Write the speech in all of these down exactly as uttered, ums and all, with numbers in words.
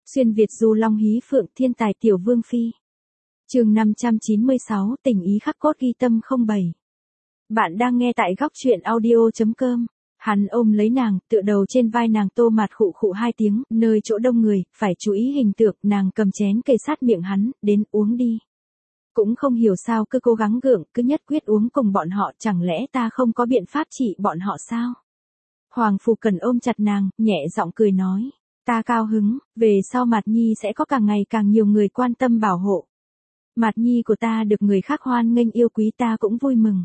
Xuyên Việt du long hí phượng thiên tài tiểu vương phi. Chương năm trăm chín mươi sáu, tình ý khắc cốt ghi tâm không bảy. Bạn đang nghe tại góc truyện audio chấm com. Hắn ôm lấy nàng, tựa đầu trên vai nàng, Tô Mạt khụ khụ hai tiếng, nơi chỗ đông người, phải chú ý hình tượng, nàng cầm chén kề sát miệng hắn, đến uống đi. Cũng không hiểu sao cứ cố gắng gượng, cứ nhất quyết uống cùng bọn họ, chẳng lẽ ta không có biện pháp trị bọn họ sao? Hoàng Phủ Cần ôm chặt nàng, nhẹ giọng cười nói, ta cao hứng, về sau Mạt Nhi sẽ có càng ngày càng nhiều người quan tâm bảo hộ. Mạt Nhi của ta được người khác hoan nghênh yêu quý ta cũng vui mừng.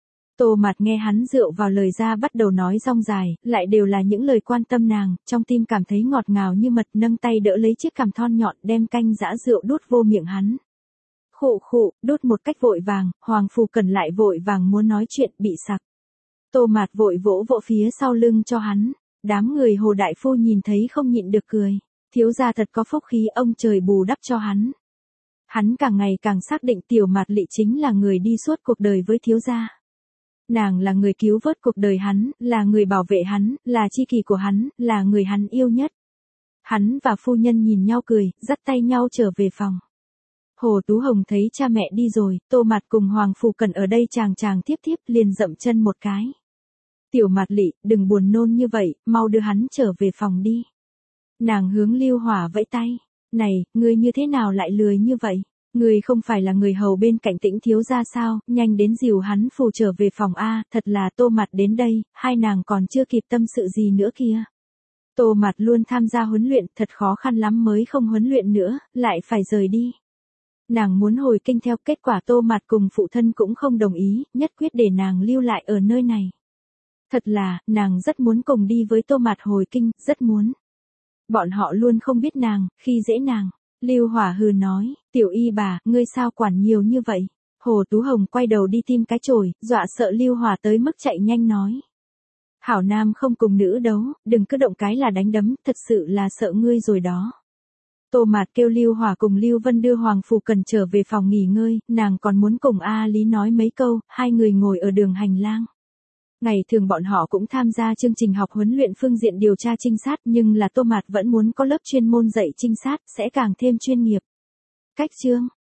Tô Mạt nghe hắn rượu vào lời ra bắt đầu nói rong dài, lại đều là những lời quan tâm nàng, trong tim cảm thấy ngọt ngào như mật, nâng tay đỡ lấy chiếc cằm thon nhọn đem canh giã rượu đút vô miệng hắn. Khụ khụ, đút một cách vội vàng, Hoàng Phủ Cần lại vội vàng muốn nói chuyện bị sặc. Tô Mạt vội vỗ vỗ phía sau lưng cho hắn, đám người Hồ đại phu nhìn thấy không nhịn được cười, thiếu gia thật có phúc khí, ông trời bù đắp cho hắn. Hắn càng ngày càng xác định Tiểu Mạt Lị chính là người đi suốt cuộc đời với thiếu gia. Nàng là người cứu vớt cuộc đời hắn, là người bảo vệ hắn, là tri kỷ của hắn, là người hắn yêu nhất. Hắn và phu nhân nhìn nhau cười, dắt tay nhau trở về phòng. Hồ Tú Hồng thấy cha mẹ đi rồi, Tô Mạt cùng Hoàng Phủ Cần ở đây chàng chàng tiếp tiếp liền dậm chân một cái. Tiểu Mạt Lị, đừng buồn nôn như vậy, mau đưa hắn trở về phòng đi. Nàng hướng Lưu Hỏa vẫy tay, này, ngươi như thế nào lại lười như vậy? Ngươi không phải là người hầu bên cạnh Tĩnh thiếu gia sao, nhanh đến dìu hắn phù trở về phòng a, thật là Tô Mạt đến đây, hai nàng còn chưa kịp tâm sự gì nữa kia. Tô Mạt luôn tham gia huấn luyện, thật khó khăn lắm mới không huấn luyện nữa, lại phải rời đi. Nàng muốn hồi kinh theo, kết quả Tô Mạt cùng phụ thân cũng không đồng ý, nhất quyết để nàng lưu lại ở nơi này. Thật là, nàng rất muốn cùng đi với Tô Mạt hồi kinh, rất muốn. Bọn họ luôn không biết nàng, khi dễ nàng. Lưu Hỏa hừ nói, tiểu y bà, ngươi sao quản nhiều như vậy? Hồ Tú Hồng quay đầu đi tìm cái chổi, dọa sợ Lưu Hỏa tới mức chạy nhanh nói. Hảo nam không cùng nữ đấu, đừng cứ động cái là đánh đấm, thật sự là sợ ngươi rồi đó. Tô Mạt kêu Lưu Hỏa cùng Lưu Vân đưa Hoàng Phủ Cần trở về phòng nghỉ ngơi, nàng còn muốn cùng A Lý nói mấy câu, hai người ngồi ở đường hành lang. Ngày thường bọn họ cũng tham gia chương trình học huấn luyện phương diện điều tra trinh sát, nhưng là Tô Mạt vẫn muốn có lớp chuyên môn dạy trinh sát, sẽ càng thêm chuyên nghiệp. Cách chương,